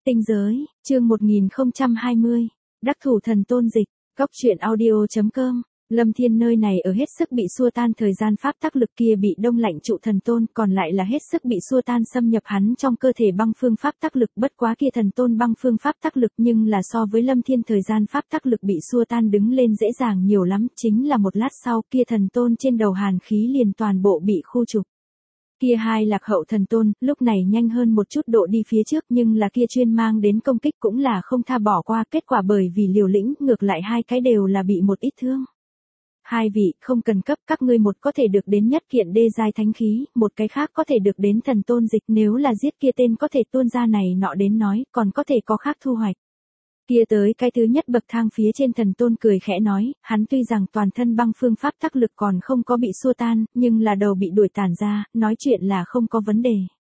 Tinh giới, chương 1020. Đắc thủ thần tôn dịch, góc truyện audio.com. Lâm Thiên nơi này ở hết sức bị xua tan thời gian pháp tắc lực kia bị đông lạnh trụ thần tôn, còn lại là hết sức bị xua tan xâm nhập hắn trong cơ thể băng phương pháp tắc lực, bất quá kia thần tôn băng phương pháp tắc lực nhưng là so với Lâm Thiên thời gian pháp tắc lực bị xua tan đứng lên dễ dàng nhiều lắm, chính là một lát sau kia thần tôn trên đầu hàn khí liền toàn bộ bị khu trục. Kia hai lạc hậu thần tôn, lúc này nhanh hơn một chút độ đi phía trước nhưng là kia chuyên mang đến công kích cũng là không tha bỏ qua, kết quả bởi vì liều lĩnh, ngược lại hai cái đều là bị một ít thương. Hai vị, không cần cấp, các ngươi một có thể được đến nhất kiện đê giai thánh khí, một cái khác có thể được đến thần tôn dịch, nếu là giết kia tên có thể tuôn ra này nọ đến nói, còn có thể có khác thu hoạch. Kia tới cái thứ nhất bậc thang phía trên thần tôn cười khẽ nói, hắn tuy rằng toàn thân băng phương pháp tắc lực còn không có bị xua tan, nhưng là đầu bị đuổi tản ra, nói chuyện là không có vấn đề.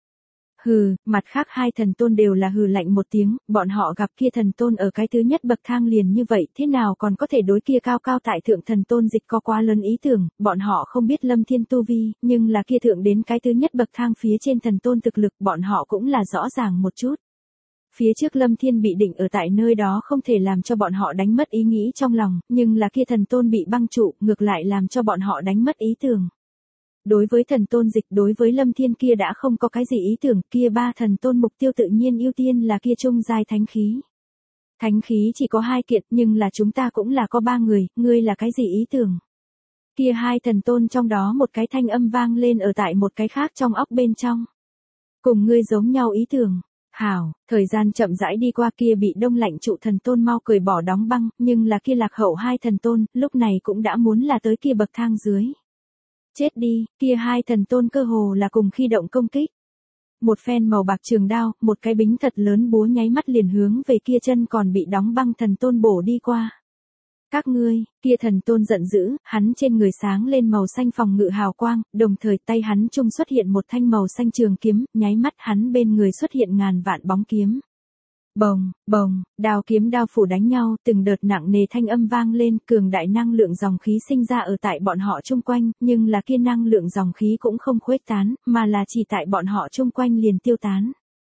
Hừ, mặt khác hai thần tôn đều là hừ lạnh một tiếng, bọn họ gặp kia thần tôn ở cái thứ nhất bậc thang liền như vậy, thế nào còn có thể đối kia cao cao tại thượng thần tôn dịch có quá lớn ý tưởng, bọn họ không biết Lâm Thiên tu vi, nhưng là kia thượng đến cái thứ nhất bậc thang phía trên thần tôn thực lực bọn họ cũng là rõ ràng một chút. Phía trước Lâm Thiên bị định ở tại nơi đó không thể làm cho bọn họ đánh mất ý nghĩ trong lòng, nhưng là kia thần tôn bị băng trụ, ngược lại làm cho bọn họ đánh mất ý tưởng. Đối với thần tôn dịch, đối với Lâm Thiên kia đã không có cái gì ý tưởng, kia ba thần tôn mục tiêu tự nhiên ưu tiên là kia trung giai thánh khí. Thánh khí chỉ có 2 kiện, nhưng là chúng ta cũng là có 3 người, ngươi là cái gì ý tưởng? Kia hai thần tôn trong đó một cái thanh âm vang lên ở tại một cái khác trong óc bên trong. Cùng ngươi giống nhau ý tưởng. Hảo, thời gian chậm rãi đi qua, kia bị đông lạnh trụ thần tôn mau cười bỏ đóng băng, nhưng là kia lạc hậu hai thần tôn, lúc này cũng đã muốn là tới kia bậc thang dưới. Chết đi, kia hai thần tôn cơ hồ là cùng khi động công kích. Một phen màu bạc trường đao, một cái bính thật lớn búa nháy mắt liền hướng về kia chân còn bị đóng băng thần tôn bổ đi qua. Các ngươi, kia thần tôn giận dữ, hắn trên người sáng lên màu xanh phòng ngự hào quang, đồng thời tay hắn trung xuất hiện một thanh màu xanh trường kiếm, nháy mắt hắn bên người xuất hiện ngàn vạn bóng kiếm. Bồng, bồng, đao kiếm đao phủ đánh nhau, từng đợt nặng nề thanh âm vang lên, cường đại năng lượng dòng khí sinh ra ở tại bọn họ chung quanh, nhưng là kia năng lượng dòng khí cũng không khuếch tán, mà là chỉ tại bọn họ chung quanh liền tiêu tán.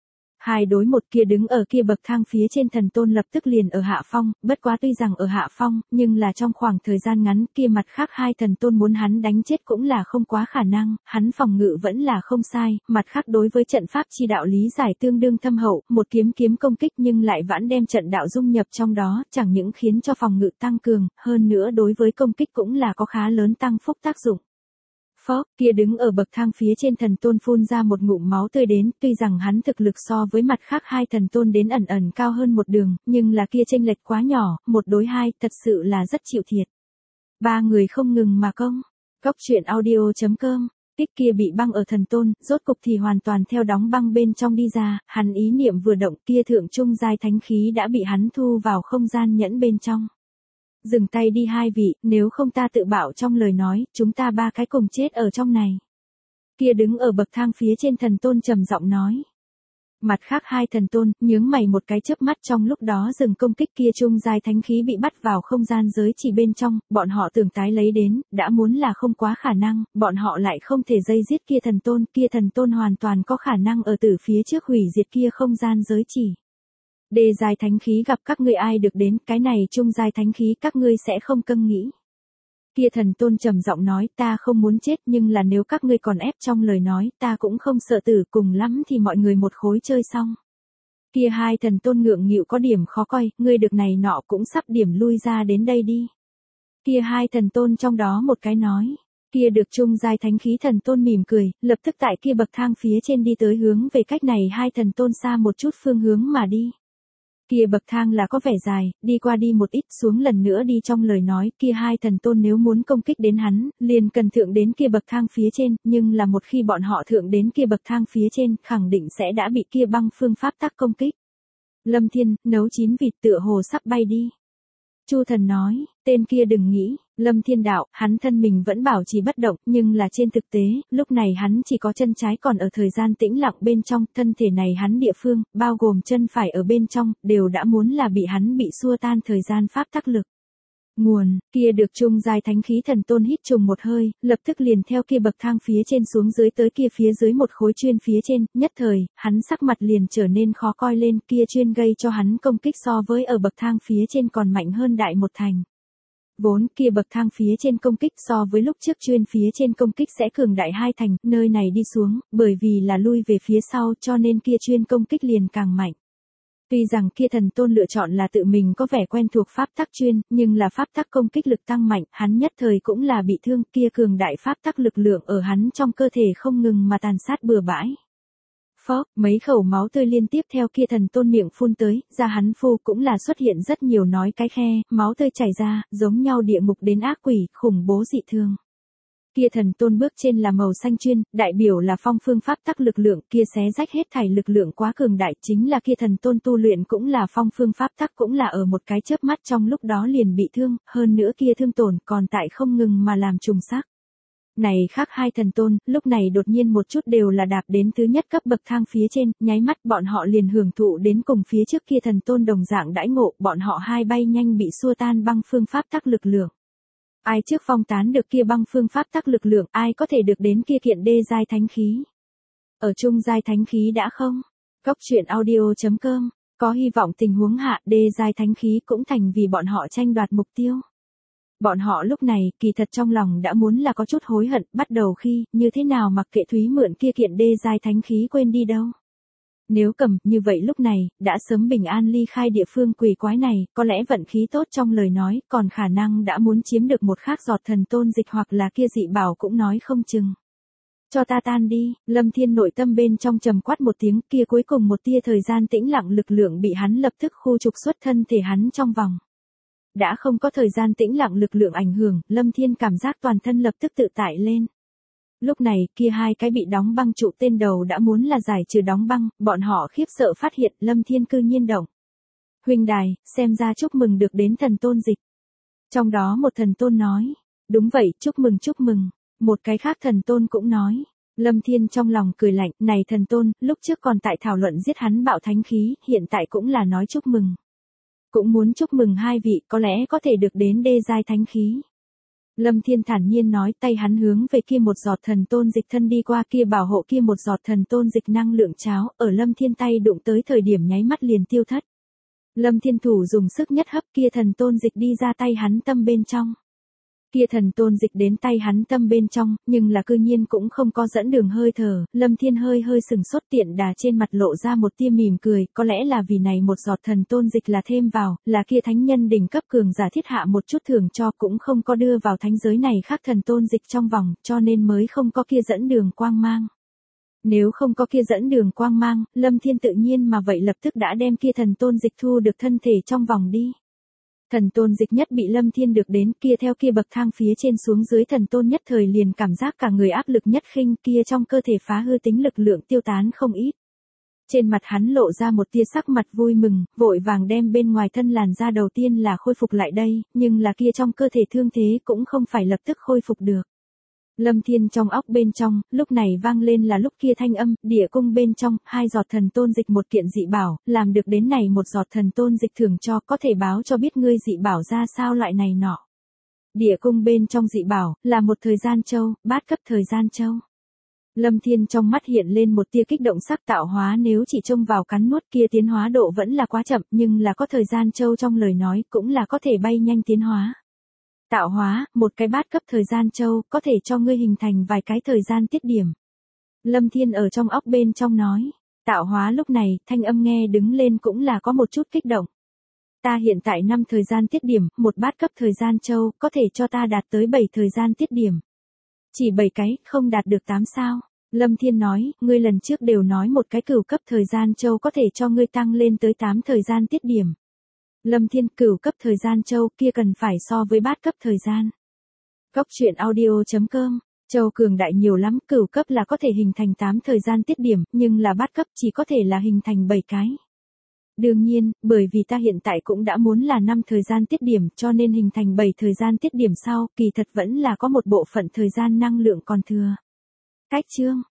Hai đối một kia đứng ở kia bậc thang phía trên thần tôn lập tức liền ở hạ phong, bất quá tuy rằng ở hạ phong, nhưng là trong khoảng thời gian ngắn kia mặt khác hai thần tôn muốn hắn đánh chết cũng là không quá khả năng, hắn phòng ngự vẫn là không sai, mặt khác đối với trận pháp chi đạo lý giải tương đương thâm hậu, một kiếm công kích nhưng lại vãn đem trận đạo dung nhập trong đó, chẳng những khiến cho phòng ngự tăng cường, hơn nữa đối với công kích cũng là có khá lớn tăng phúc tác dụng. Phó, kia đứng ở bậc thang phía trên thần tôn phun ra một ngụm máu tươi đến, tuy rằng hắn thực lực so với mặt khác hai thần tôn đến ẩn cao hơn một đường, nhưng là kia chênh lệch quá nhỏ, 1 đối 2, thật sự là rất chịu thiệt. 3 người không ngừng mà công. Góc truyện audio.com, tích kia bị băng ở thần tôn, rốt cục thì hoàn toàn theo đóng băng bên trong đi ra, hắn ý niệm vừa động kia thượng trung giai thánh khí đã bị hắn thu vào không gian nhẫn bên trong. Dừng tay đi hai vị, nếu không ta tự bảo trong lời nói, chúng ta 3 cái cùng chết ở trong này. Kia đứng ở bậc thang phía trên thần tôn trầm giọng nói. Mặt khác hai thần tôn, nhướng mày một cái chớp mắt, trong lúc đó dừng công kích, kia trung giai thánh khí bị bắt vào không gian giới chỉ bên trong, bọn họ tưởng tái lấy đến, đã muốn là không quá khả năng, bọn họ lại không thể dây giết kia thần tôn hoàn toàn có khả năng ở từ phía trước hủy diệt kia không gian giới chỉ. Đê giai thánh khí gặp các ngươi ai được đến, cái này trung giai thánh khí các ngươi sẽ không cân nghĩ. Kia thần tôn trầm giọng nói, ta không muốn chết, nhưng là nếu các ngươi còn ép trong lời nói, ta cũng không sợ tử, cùng lắm thì mọi người một khối chơi xong. Kia hai thần tôn ngượng nghịu có điểm khó coi, ngươi được này nọ cũng sắp điểm lui ra đến đây đi. Kia hai thần tôn trong đó một cái nói. Kia được trung giai thánh khí thần tôn mỉm cười, lập tức tại kia bậc thang phía trên đi tới hướng về cách này hai thần tôn xa một chút phương hướng mà đi. Kia bậc thang là có vẻ dài, đi qua đi một ít xuống lần nữa đi, trong lời nói kia hai thần tôn nếu muốn công kích đến hắn, liền cần thượng đến kia bậc thang phía trên, nhưng là một khi bọn họ thượng đến kia bậc thang phía trên, khẳng định sẽ đã bị kia băng phương pháp tắc công kích. Lâm Thiên, nấu chín vịt tựa hồ sắp bay đi. Chu thần nói, tên kia đừng nghĩ, Lâm Thiên đạo, hắn thân mình vẫn bảo trì bất động, nhưng là trên thực tế, lúc này hắn chỉ có chân trái còn ở thời gian tĩnh lặng bên trong, thân thể này hắn địa phương, bao gồm chân phải ở bên trong, đều đã muốn là bị hắn bị xua tan thời gian pháp tắc lực. Nguồn, kia được trung giai thánh khí thần tôn hít trùng một hơi, lập tức liền theo kia bậc thang phía trên xuống dưới tới kia phía dưới một khối chuyên phía trên, nhất thời, hắn sắc mặt liền trở nên khó coi lên, kia chuyên gây cho hắn công kích so với ở bậc thang phía trên còn mạnh hơn đại một thành. Vốn kia bậc thang phía trên công kích so với lúc trước chuyên phía trên công kích sẽ cường đại 2 thành, nơi này đi xuống, bởi vì là lui về phía sau cho nên kia chuyên công kích liền càng mạnh. Tuy rằng kia thần tôn lựa chọn là tự mình có vẻ quen thuộc pháp tắc chuyên, nhưng là pháp tắc công kích lực tăng mạnh, hắn nhất thời cũng là bị thương, kia cường đại pháp tắc lực lượng ở hắn trong cơ thể không ngừng mà tàn sát bừa bãi. Phốc, mấy khẩu máu tươi liên tiếp theo kia thần tôn miệng phun tới, ra hắn phu cũng là xuất hiện rất nhiều nói cái khe, máu tươi chảy ra, giống nhau địa ngục đến ác quỷ, khủng bố dị thường. Kia thần tôn bước trên là màu xanh chuyên, đại biểu là phong phương pháp tắc lực lượng, kia xé rách hết thảy lực lượng quá cường đại, chính là kia thần tôn tu luyện cũng là phong phương pháp tắc cũng là ở một cái chớp mắt trong lúc đó liền bị thương, hơn nữa kia thương tổn còn tại không ngừng mà làm trùng sắc. Này khác hai thần tôn, lúc này đột nhiên một chút đều là đạp đến thứ nhất cấp bậc thang phía trên, nháy mắt bọn họ liền hưởng thụ đến cùng phía trước kia thần tôn đồng dạng đãi ngộ, bọn họ hai bay nhanh bị xua tan băng phương pháp tắc lực lượng. Ai trước phong tán được kia băng phương pháp tắc lực lượng, ai có thể được đến kia kiện đê giai thánh khí. Ở trung giai thánh khí đã không? Góc truyện audio.com, có hy vọng tình huống hạ đê giai thánh khí cũng thành vì bọn họ tranh đoạt mục tiêu. Bọn họ lúc này, kỳ thật trong lòng đã muốn là có chút hối hận, bắt đầu khi, như thế nào mặc kệ Thúy mượn kia kiện đê giai thánh khí quên đi đâu. Nếu cầm, như vậy lúc này, đã sớm bình an ly khai địa phương quỷ quái này, có lẽ vận khí tốt trong lời nói, còn khả năng đã muốn chiếm được một khác giọt thần tôn dịch hoặc là kia dị bảo cũng nói không chừng. Cho ta tan đi, Lâm Thiên nội tâm bên trong trầm quát một tiếng, kia cuối cùng một tia thời gian tĩnh lặng lực lượng bị hắn lập tức khu trục xuất thân thể hắn trong vòng. Đã không có thời gian tĩnh lặng lực lượng ảnh hưởng, Lâm Thiên cảm giác toàn thân lập tức tự tại lên. Lúc này, kia hai cái bị đóng băng trụ tên đầu đã muốn là giải trừ đóng băng, bọn họ khiếp sợ phát hiện Lâm Thiên cư nhiên động. Huynh đài, xem ra chúc mừng được đến thần tôn dịch. Trong đó một thần tôn nói, đúng vậy, chúc mừng chúc mừng. Một cái khác thần tôn cũng nói, Lâm Thiên trong lòng cười lạnh, này thần tôn, lúc trước còn tại thảo luận giết hắn bạo thánh khí, hiện tại cũng là nói chúc mừng. Cũng muốn chúc mừng hai vị, có lẽ có thể được đến đê giai thánh khí. Lâm Thiên thản nhiên nói, tay hắn hướng về kia một giọt thần tôn dịch thân đi qua, kia bảo hộ kia một giọt thần tôn dịch năng lượng cháo, ở Lâm Thiên tay đụng tới thời điểm nháy mắt liền tiêu thất. Lâm Thiên thủ dùng sức nhất hấp kia thần tôn dịch đi ra tay hắn tâm bên trong. Kia thần tôn dịch đến tay hắn tâm bên trong, nhưng là cư nhiên cũng không có dẫn đường hơi thở, Lâm Thiên hơi hơi sừng sốt tiện đà trên mặt lộ ra một tia mỉm cười, có lẽ là vì này một giọt thần tôn dịch là thêm vào, là kia thánh nhân đỉnh cấp cường giả thiết hạ một chút thưởng cho cũng không có đưa vào thánh giới này khác thần tôn dịch trong vòng, cho nên mới không có kia dẫn đường quang mang. Nếu không có kia dẫn đường quang mang, Lâm Thiên tự nhiên mà vậy lập tức đã đem kia thần tôn dịch thu được thân thể trong vòng đi. Thần tôn dịch nhất bị Lâm Thiên được đến kia theo kia bậc thang phía trên xuống dưới thần tôn nhất thời liền cảm giác cả người áp lực nhất khinh kia trong cơ thể phá hư tính lực lượng tiêu tán không ít. Trên mặt hắn lộ ra một tia sắc mặt vui mừng, vội vàng đem bên ngoài thân làn da đầu tiên là khôi phục lại đây, nhưng là kia trong cơ thể thương thế cũng không phải lập tức khôi phục được. Lâm Thiên trong óc bên trong, lúc này vang lên là lúc kia thanh âm, địa cung bên trong, hai giọt thần tôn dịch một kiện dị bảo, làm được đến này một giọt thần tôn dịch thưởng cho có thể báo cho biết ngươi dị bảo ra sao loại này nọ. Địa cung bên trong dị bảo, là một thời gian châu, bát cấp thời gian châu. Lâm Thiên trong mắt hiện lên một tia kích động sắc tạo hóa nếu chỉ trông vào cắn nuốt kia tiến hóa độ vẫn là quá chậm nhưng là có thời gian châu trong lời nói cũng là có thể bay nhanh tiến hóa. Tạo hóa, một cái bát cấp thời gian châu, có thể cho ngươi hình thành vài cái thời gian tiết điểm. Lâm Thiên ở trong óc bên trong nói, tạo hóa lúc này, thanh âm nghe đứng lên cũng là có một chút kích động. Ta hiện tại 5 thời gian tiết điểm, một bát cấp thời gian châu, có thể cho ta đạt tới 7 thời gian tiết điểm. Chỉ 7 cái, không đạt được 8 sao. Lâm Thiên nói, ngươi lần trước đều nói một cái cửu cấp thời gian châu có thể cho ngươi tăng lên tới 8 thời gian tiết điểm. Lâm Thiên cửu cấp thời gian châu kia cần phải so với bát cấp thời gian. Góc truyện audio.com, châu cường đại nhiều lắm, cửu cấp là có thể hình thành 8 thời gian tiết điểm, nhưng là bát cấp chỉ có thể là hình thành 7 cái. Đương nhiên, bởi vì ta hiện tại cũng đã muốn là 5 thời gian tiết điểm cho nên hình thành 7 thời gian tiết điểm sau, kỳ thật vẫn là có một bộ phận thời gian năng lượng còn thừa. Cách chương